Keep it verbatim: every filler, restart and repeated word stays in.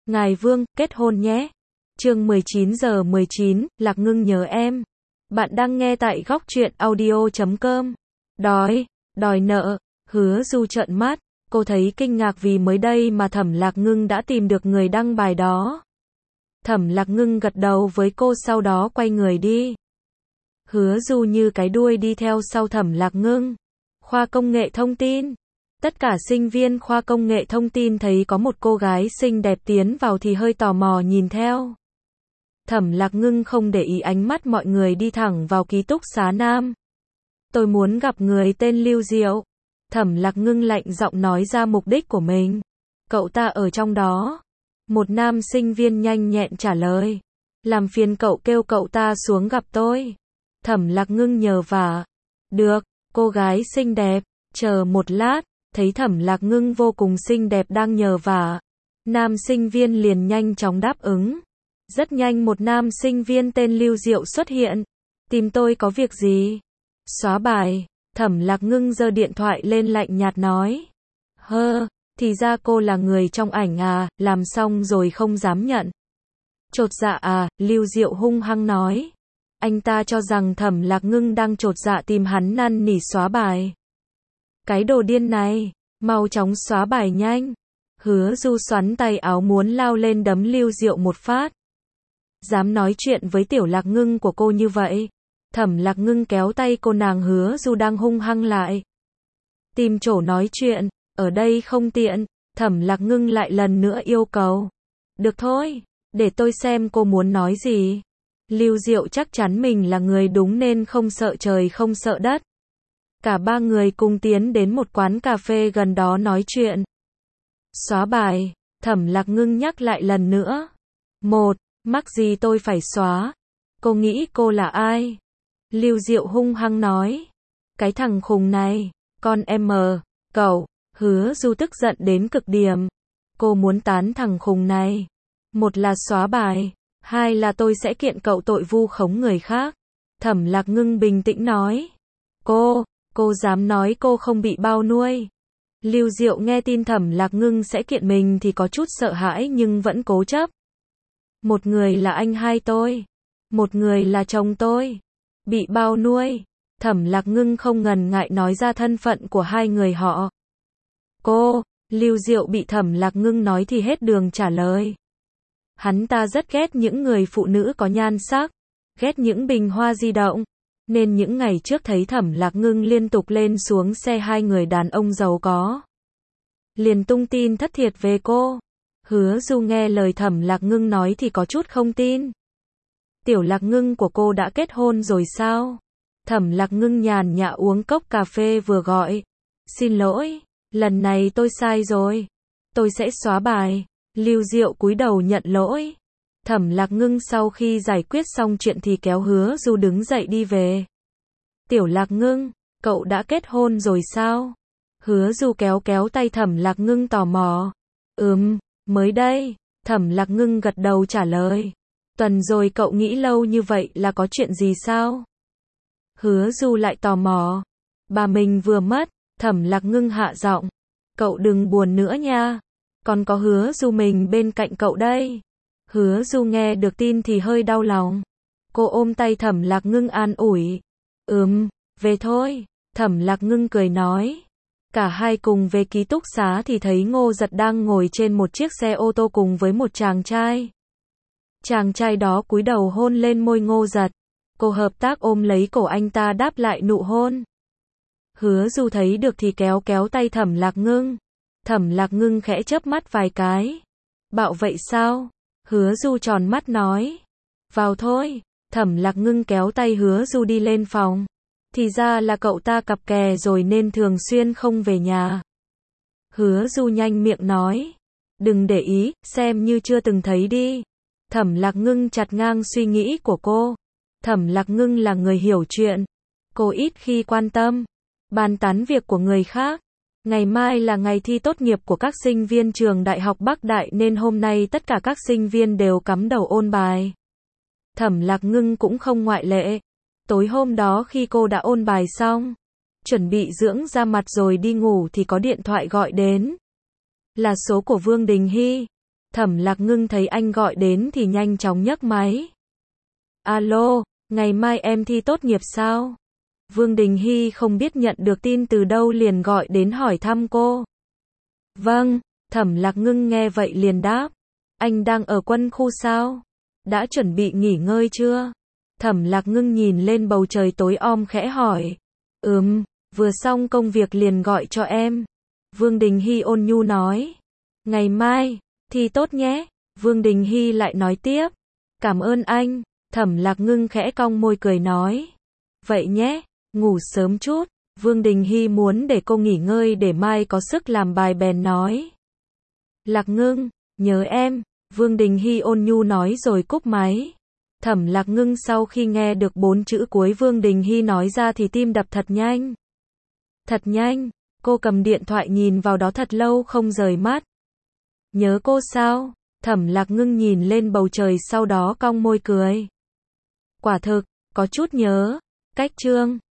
Ngài Vương, kết hôn nhé. Chương mười chín giờ mười chín, Lạc Ngưng nhớ em. Bạn đang nghe tại góc truyện audio chấm com. Đói, đòi nợ, Hứa Du trợn mắt, cô thấy kinh ngạc vì mới đây mà Thẩm Lạc Ngưng đã tìm được người đăng bài đó. Thẩm Lạc Ngưng gật đầu với cô sau đó quay người đi. Hứa Du như cái đuôi đi theo sau Thẩm Lạc Ngưng. Khoa công nghệ thông tin. Tất cả sinh viên khoa công nghệ thông tin thấy có một cô gái xinh đẹp tiến vào thì hơi tò mò nhìn theo. Thẩm Lạc Ngưng không để ý ánh mắt mọi người đi thẳng vào ký túc xá nam. Tôi muốn gặp người tên Lưu Diệu. Thẩm Lạc Ngưng lạnh giọng nói ra mục đích của mình. Cậu ta ở trong đó. Một nam sinh viên nhanh nhẹn trả lời. Làm phiền cậu kêu cậu ta xuống gặp tôi. Thẩm Lạc Ngưng nhờ vả. Được, cô gái xinh đẹp, chờ một lát. Thấy Thẩm Lạc Ngưng vô cùng xinh đẹp đang nhờ vả. Nam sinh viên liền nhanh chóng đáp ứng. Rất nhanh một nam sinh viên tên Lưu Diệu xuất hiện. Tìm tôi có việc gì? Xóa bài. Thẩm Lạc Ngưng giơ điện thoại lên lạnh nhạt nói. Hơ, thì ra cô là người trong ảnh à, làm xong rồi không dám nhận. Chột dạ à, Lưu Diệu hung hăng nói. Anh ta cho rằng Thẩm Lạc Ngưng đang chột dạ tìm hắn năn nỉ xóa bài. Cái đồ điên này, mau chóng xóa bài nhanh. Hứa Du xoắn tay áo muốn lao lên đấm Lưu Diệu một phát. Dám nói chuyện với Tiểu Lạc Ngưng của cô như vậy. Thẩm Lạc Ngưng kéo tay cô, nàng Hứa Du đang hung hăng lại. Tìm chỗ nói chuyện, ở đây không tiện. Thẩm Lạc Ngưng lại lần nữa yêu cầu. Được thôi, để tôi xem cô muốn nói gì. Lưu Diệu chắc chắn mình là người đúng nên không sợ trời không sợ đất. Cả ba người cùng tiến đến một quán cà phê gần đó nói chuyện. Xóa bài, Thẩm Lạc Ngưng nhắc lại lần nữa. Một, mắc gì tôi phải xóa? Cô nghĩ cô là ai? Lưu Diệu hung hăng nói. Cái thằng khùng này, con em mờ, cậu. Hứa Du tức giận đến cực điểm. Cô muốn tán thằng khùng này. Một là xóa bài, hai là tôi sẽ kiện cậu tội vu khống người khác. Thẩm Lạc Ngưng bình tĩnh nói. Cô, cô dám nói cô không bị bao nuôi. Lưu Diệu nghe tin Thẩm Lạc Ngưng sẽ kiện mình thì có chút sợ hãi nhưng vẫn cố chấp. Một người là anh hai tôi, một người là chồng tôi. Bị bao nuôi. Thẩm Lạc Ngưng không ngần ngại nói ra thân phận của hai người họ. Cô, Lưu Diệu bị Thẩm Lạc Ngưng nói thì hết đường trả lời. Hắn ta rất ghét những người phụ nữ có nhan sắc, ghét những bình hoa di động. Nên những ngày trước thấy Thẩm Lạc Ngưng liên tục lên xuống xe hai người đàn ông giàu có, liền tung tin thất thiệt về cô. Hứa Du nghe lời Thẩm Lạc Ngưng nói thì có chút không tin. Tiểu Lạc Ngưng của cô đã kết hôn rồi sao? Thẩm Lạc Ngưng nhàn nhã uống cốc cà phê vừa gọi. Xin lỗi, lần này tôi sai rồi. Tôi sẽ xóa bài. Lưu Diệu cúi đầu nhận lỗi. Thẩm Lạc Ngưng sau khi giải quyết xong chuyện thì kéo Hứa Du đứng dậy đi về. Tiểu Lạc Ngưng, cậu đã kết hôn rồi sao? Hứa Du kéo kéo tay Thẩm Lạc Ngưng tò mò. Ừm, mới đây. Thẩm Lạc Ngưng gật đầu trả lời. Tuần rồi cậu nghĩ lâu như vậy là có chuyện gì sao? Hứa Du lại tò mò. Bà mình vừa mất. Thẩm Lạc Ngưng hạ giọng. Cậu đừng buồn nữa nha. Còn có Hứa Du mình bên cạnh cậu đây. Hứa Du nghe được tin thì hơi đau lòng. Cô ôm tay Thẩm Lạc Ngưng an ủi. Ừm, về thôi. Thẩm Lạc Ngưng cười nói. Cả hai cùng về ký túc xá thì thấy Ngô Giật đang ngồi trên một chiếc xe ô tô cùng với một chàng trai. Chàng trai đó cúi đầu hôn lên môi Ngô Giật. Cô hợp tác ôm lấy cổ anh ta đáp lại nụ hôn. Hứa Du thấy được thì kéo kéo tay Thẩm Lạc Ngưng. Thẩm Lạc Ngưng khẽ chớp mắt vài cái. Bạo vậy sao? Hứa Du tròn mắt nói. Vào thôi. Thẩm Lạc Ngưng kéo tay Hứa Du đi lên phòng. Thì ra là cậu ta cặp kè rồi nên thường xuyên không về nhà. Hứa Du nhanh miệng nói. Đừng để ý, xem như chưa từng thấy đi. Thẩm Lạc Ngưng chặt ngang suy nghĩ của cô. Thẩm Lạc Ngưng là người hiểu chuyện. Cô ít khi quan tâm, bàn tán việc của người khác. Ngày mai là ngày thi tốt nghiệp của các sinh viên trường Đại học Bắc Đại nên hôm nay tất cả các sinh viên đều cắm đầu ôn bài. Thẩm Lạc Ngưng cũng không ngoại lệ. Tối hôm đó khi cô đã ôn bài xong, chuẩn bị dưỡng da mặt rồi đi ngủ thì có điện thoại gọi đến. Là số của Vương Đình Hy. Thẩm Lạc Ngưng thấy anh gọi đến thì nhanh chóng nhấc máy. Alo, ngày mai em thi tốt nghiệp sao? Vương Đình Hy không biết nhận được tin từ đâu liền gọi đến hỏi thăm cô. Vâng, Thẩm Lạc Ngưng nghe vậy liền đáp. Anh đang ở quân khu sao? Đã chuẩn bị nghỉ ngơi chưa? Thẩm Lạc Ngưng nhìn lên bầu trời tối om khẽ hỏi. Ừm, vừa xong công việc liền gọi cho em. Vương Đình Hy ôn nhu nói. Ngày mai, thi tốt nhé. Vương Đình Hy lại nói tiếp. Cảm ơn anh. Thẩm Lạc Ngưng khẽ cong môi cười nói. Vậy nhé, ngủ sớm chút. Vương Đình Hy muốn để cô nghỉ ngơi để mai có sức làm bài bèn nói. Lạc Ngưng, nhớ em. Vương Đình Hy ôn nhu nói rồi cúp máy. Thẩm Lạc Ngưng sau khi nghe được bốn chữ cuối Vương Đình Hy nói ra thì tim đập thật nhanh. Thật nhanh, cô cầm điện thoại nhìn vào đó thật lâu không rời mắt. Nhớ cô sao? Thẩm Lạc Ngưng nhìn lên bầu trời sau đó cong môi cười. Quả thực, có chút nhớ. Cách chương